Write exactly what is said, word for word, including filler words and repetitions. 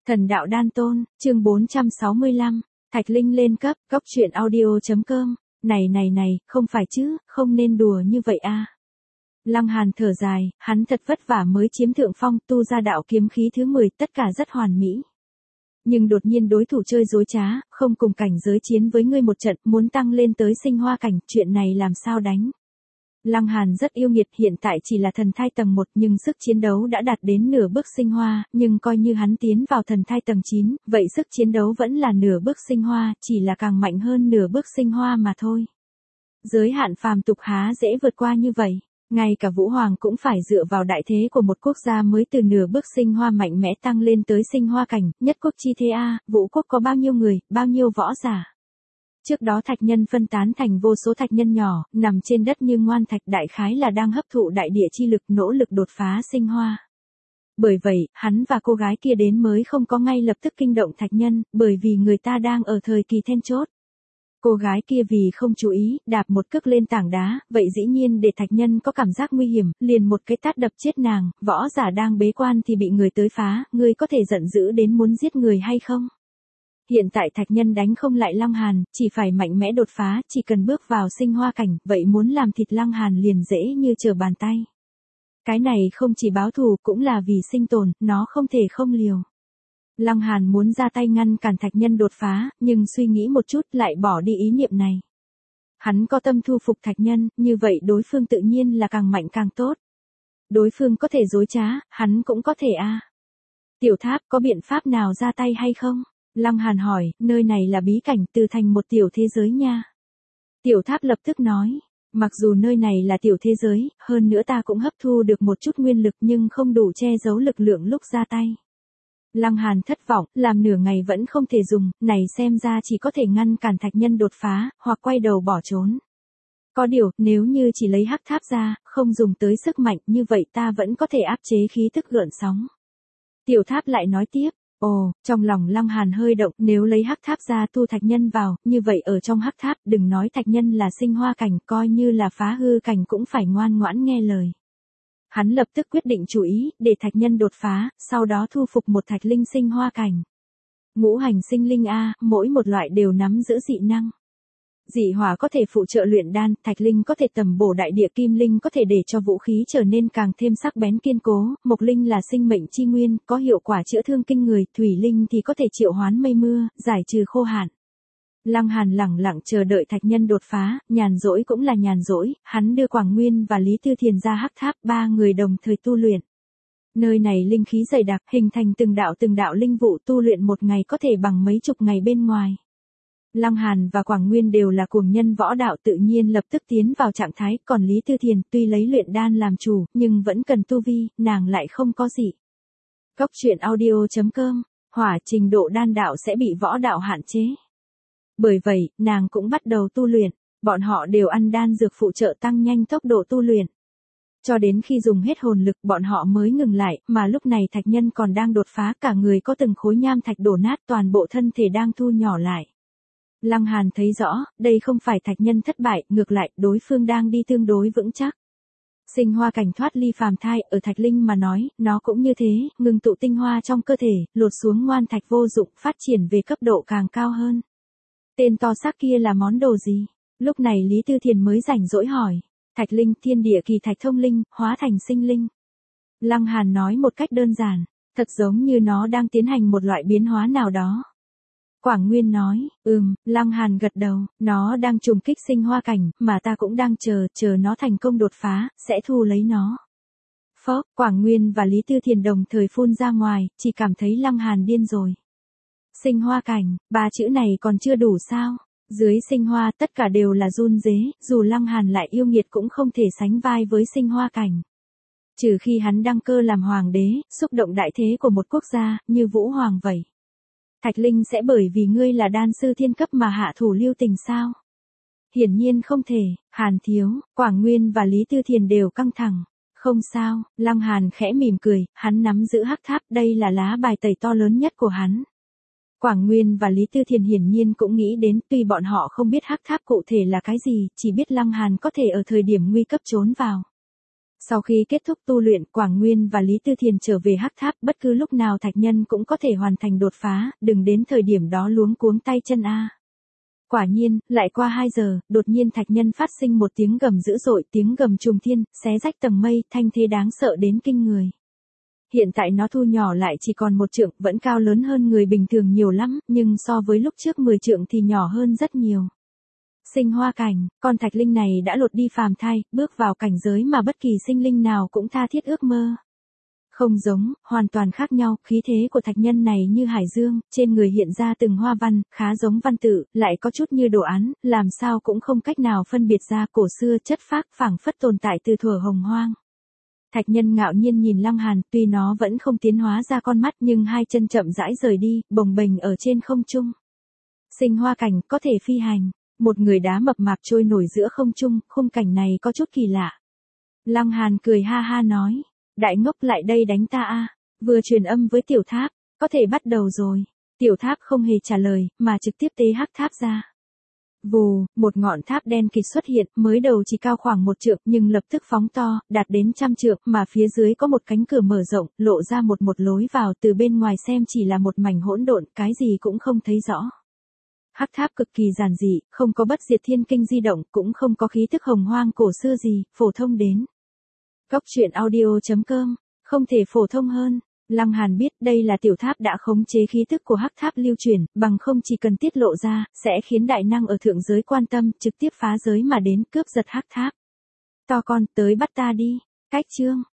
Thần đạo đan tôn, chương bốn trăm sáu mươi lăm, Thạch Linh lên cấp, góc truyện audio.com, này này này, không phải chứ, không nên đùa như vậy a. Lăng Hàn thở dài, hắn thật vất vả mới chiếm thượng phong, tu ra đạo kiếm khí thứ mười, tất cả rất hoàn mỹ. Nhưng đột nhiên đối thủ chơi dối trá, không cùng cảnh giới chiến với ngươi một trận, muốn tăng lên tới sinh hoa cảnh, chuyện này làm sao đánh. Lăng Hàn rất yêu nghiệt, hiện tại chỉ là thần thai tầng một nhưng sức chiến đấu đã đạt đến nửa bước sinh hoa, nhưng coi như hắn tiến vào thần thai tầng chín, vậy sức chiến đấu vẫn là nửa bước sinh hoa, chỉ là càng mạnh hơn nửa bước sinh hoa mà thôi. Giới hạn phàm tục há dễ vượt qua như vậy, ngay cả Vũ Hoàng cũng phải dựa vào đại thế của một quốc gia mới từ nửa bước sinh hoa mạnh mẽ tăng lên tới sinh hoa cảnh, nhất quốc chi thế a, Vũ quốc có bao nhiêu người, bao nhiêu võ giả. Trước đó thạch nhân phân tán thành vô số thạch nhân nhỏ, nằm trên đất như ngoan thạch, đại khái là đang hấp thụ đại địa chi lực, nỗ lực đột phá sinh hoa. Bởi vậy, hắn và cô gái kia đến mới không có ngay lập tức kinh động thạch nhân, bởi vì người ta đang ở thời kỳ then chốt. Cô gái kia vì không chú ý, đạp một cước lên tảng đá, vậy dĩ nhiên để thạch nhân có cảm giác nguy hiểm, liền một cái tát đập chết nàng, võ giả đang bế quan thì bị người tới phá, ngươi có thể giận dữ đến muốn giết người hay không? Hiện tại thạch nhân đánh không lại Lăng Hàn, chỉ phải mạnh mẽ đột phá, chỉ cần bước vào sinh hoa cảnh, vậy muốn làm thịt Lăng Hàn liền dễ như trở bàn tay. Cái này không chỉ báo thù cũng là vì sinh tồn, nó không thể không liều. Lăng Hàn muốn ra tay ngăn cản thạch nhân đột phá, nhưng suy nghĩ một chút lại bỏ đi ý niệm này. Hắn có tâm thu phục thạch nhân, như vậy đối phương tự nhiên là càng mạnh càng tốt. Đối phương có thể dối trá, hắn cũng có thể a. À. Tiểu Tháp có biện pháp nào ra tay hay không? Lăng Hàn hỏi, nơi này là bí cảnh, từ thành một tiểu thế giới nha. Tiểu Tháp lập tức nói, mặc dù nơi này là tiểu thế giới, hơn nữa ta cũng hấp thu được một chút nguyên lực nhưng không đủ che giấu lực lượng lúc ra tay. Lăng Hàn thất vọng, làm nửa ngày vẫn không thể dùng, này xem ra chỉ có thể ngăn cản thạch nhân đột phá, hoặc quay đầu bỏ trốn. Có điều, nếu như chỉ lấy hắc tháp ra, không dùng tới sức mạnh như vậy ta vẫn có thể áp chế khí tức gợn sóng. Tiểu Tháp lại nói tiếp. Ồ, trong lòng Lăng Hàn hơi động, nếu lấy hắc tháp ra tu thạch nhân vào, như vậy ở trong hắc tháp, đừng nói thạch nhân là sinh hoa cảnh, coi như là phá hư cảnh cũng phải ngoan ngoãn nghe lời. Hắn lập tức quyết định chú ý, để thạch nhân đột phá, sau đó thu phục một thạch linh sinh hoa cảnh. Ngũ hành sinh linh A, mỗi một loại đều nắm giữ dị năng. Dị hỏa có thể phụ trợ luyện đan, thạch linh có thể tầm bổ đại địa, kim linh có thể để cho vũ khí trở nên càng thêm sắc bén kiên cố, mộc linh là sinh mệnh chi nguyên, có hiệu quả chữa thương kinh người, thủy linh thì có thể triệu hoán mây mưa, giải trừ khô hạn. Lăng Hàn lẳng lặng chờ đợi thạch nhân đột phá, nhàn rỗi cũng là nhàn rỗi, hắn đưa Quảng Nguyên và Lý Tư Thiền ra hắc tháp, ba người đồng thời tu luyện. Nơi này linh khí dày đặc, hình thành từng đạo từng đạo linh vụ, tu luyện một ngày có thể bằng mấy chục ngày bên ngoài. Lăng Hàn và Quảng Nguyên đều là cuồng nhân võ đạo, tự nhiên lập tức tiến vào trạng thái, còn Lý Tư Thiền tuy lấy luyện đan làm chủ, nhưng vẫn cần tu vi, nàng lại không có gì. Góc truyện audio.com, hỏa trình độ đan đạo sẽ bị võ đạo hạn chế. Bởi vậy, nàng cũng bắt đầu tu luyện, bọn họ đều ăn đan dược phụ trợ tăng nhanh tốc độ tu luyện. Cho đến khi dùng hết hồn lực bọn họ mới ngừng lại, mà lúc này thạch nhân còn đang đột phá, cả người có từng khối nham thạch đổ nát, toàn bộ thân thể đang thu nhỏ lại. Lăng Hàn thấy rõ, đây không phải thạch nhân thất bại, ngược lại, đối phương đang đi tương đối vững chắc. Sinh hoa cảnh thoát ly phàm thai, ở thạch linh mà nói, nó cũng như thế, ngừng tụ tinh hoa trong cơ thể, lột xuống ngoan thạch vô dụng, phát triển về cấp độ càng cao hơn. Tên to xác kia là món đồ gì? Lúc này Lý Tư Thiền mới rảnh rỗi hỏi. Thạch linh, thiên địa kỳ thạch thông linh, hóa thành sinh linh. Lăng Hàn nói một cách đơn giản, thật giống như nó đang tiến hành một loại biến hóa nào đó. Quảng Nguyên nói, ừm, Lăng Hàn gật đầu, nó đang trùng kích sinh hoa cảnh, mà ta cũng đang chờ, chờ nó thành công đột phá, sẽ thu lấy nó. Phó, Quảng Nguyên và Lý Tư Thiền đồng thời phun ra ngoài, chỉ cảm thấy Lăng Hàn điên rồi. Sinh hoa cảnh, ba chữ này còn chưa đủ sao? Dưới sinh hoa tất cả đều là run rế, dù Lăng Hàn lại yêu nghiệt cũng không thể sánh vai với sinh hoa cảnh. Trừ khi hắn đăng cơ làm hoàng đế, xúc động đại thế của một quốc gia, như Vũ Hoàng vậy. Thạch Linh sẽ bởi vì ngươi là đan sư thiên cấp mà hạ thủ lưu tình sao? Hiển nhiên không thể, Hàn thiếu, Quảng Nguyên và Lý Tư Thiền đều căng thẳng. Không sao, Lăng Hàn khẽ mỉm cười, hắn nắm giữ hắc tháp, đây là lá bài tẩy to lớn nhất của hắn. Quảng Nguyên và Lý Tư Thiền hiển nhiên cũng nghĩ đến, tuy bọn họ không biết hắc tháp cụ thể là cái gì, chỉ biết Lăng Hàn có thể ở thời điểm nguy cấp trốn vào. Sau khi kết thúc tu luyện, Quảng Nguyên và Lý Tư Thiền trở về Hắc Tháp, bất cứ lúc nào Thạch Nhân cũng có thể hoàn thành đột phá, đừng đến thời điểm đó luống cuống tay chân a. Quả nhiên, lại qua hai giờ, đột nhiên Thạch Nhân phát sinh một tiếng gầm dữ dội, tiếng gầm trùng thiên, xé rách tầng mây, thanh thế đáng sợ đến kinh người. Hiện tại nó thu nhỏ lại chỉ còn một trượng, vẫn cao lớn hơn người bình thường nhiều lắm, nhưng so với lúc trước mười trượng thì nhỏ hơn rất nhiều. Sinh hoa cảnh, con thạch linh này đã lột đi phàm thai, bước vào cảnh giới mà bất kỳ sinh linh nào cũng tha thiết ước mơ. Không giống, hoàn toàn khác nhau, khí thế của thạch nhân này như hải dương, trên người hiện ra từng hoa văn, khá giống văn tự, lại có chút như đồ án, làm sao cũng không cách nào phân biệt ra, cổ xưa chất phác, phảng phất tồn tại từ thuở hồng hoang. Thạch nhân ngạo nhiên nhìn Lăng Hàn, tuy nó vẫn không tiến hóa ra con mắt nhưng hai chân chậm rãi rời đi, bồng bềnh ở trên không trung. Sinh hoa cảnh, có thể phi hành. Một người đá mập mạp trôi nổi giữa không trung, khung cảnh này có chút kỳ lạ. Lăng Hàn cười ha ha nói, đại ngốc lại đây đánh ta a. Vừa truyền âm với tiểu tháp, có thể bắt đầu rồi. Tiểu tháp không hề trả lời, mà trực tiếp tế hắc tháp ra. Vù, một ngọn tháp đen kịt xuất hiện, mới đầu chỉ cao khoảng một trượng nhưng lập tức phóng to, đạt đến trăm trượng, mà phía dưới có một cánh cửa mở rộng, lộ ra một một lối vào, từ bên ngoài xem chỉ là một mảnh hỗn độn, cái gì cũng không thấy rõ. Hắc tháp cực kỳ giản dị, không có bất diệt thiên kinh di động, cũng không có khí thức hồng hoang cổ xưa gì, phổ thông đến. Góc truyện audio chấm com, không thể phổ thông hơn. Lăng Hàn biết đây là tiểu tháp đã khống chế khí thức của hắc tháp lưu truyền, bằng không chỉ cần tiết lộ ra, sẽ khiến đại năng ở thượng giới quan tâm, trực tiếp phá giới mà đến cướp giật hắc tháp. To con, tới bắt ta đi. Cách chương.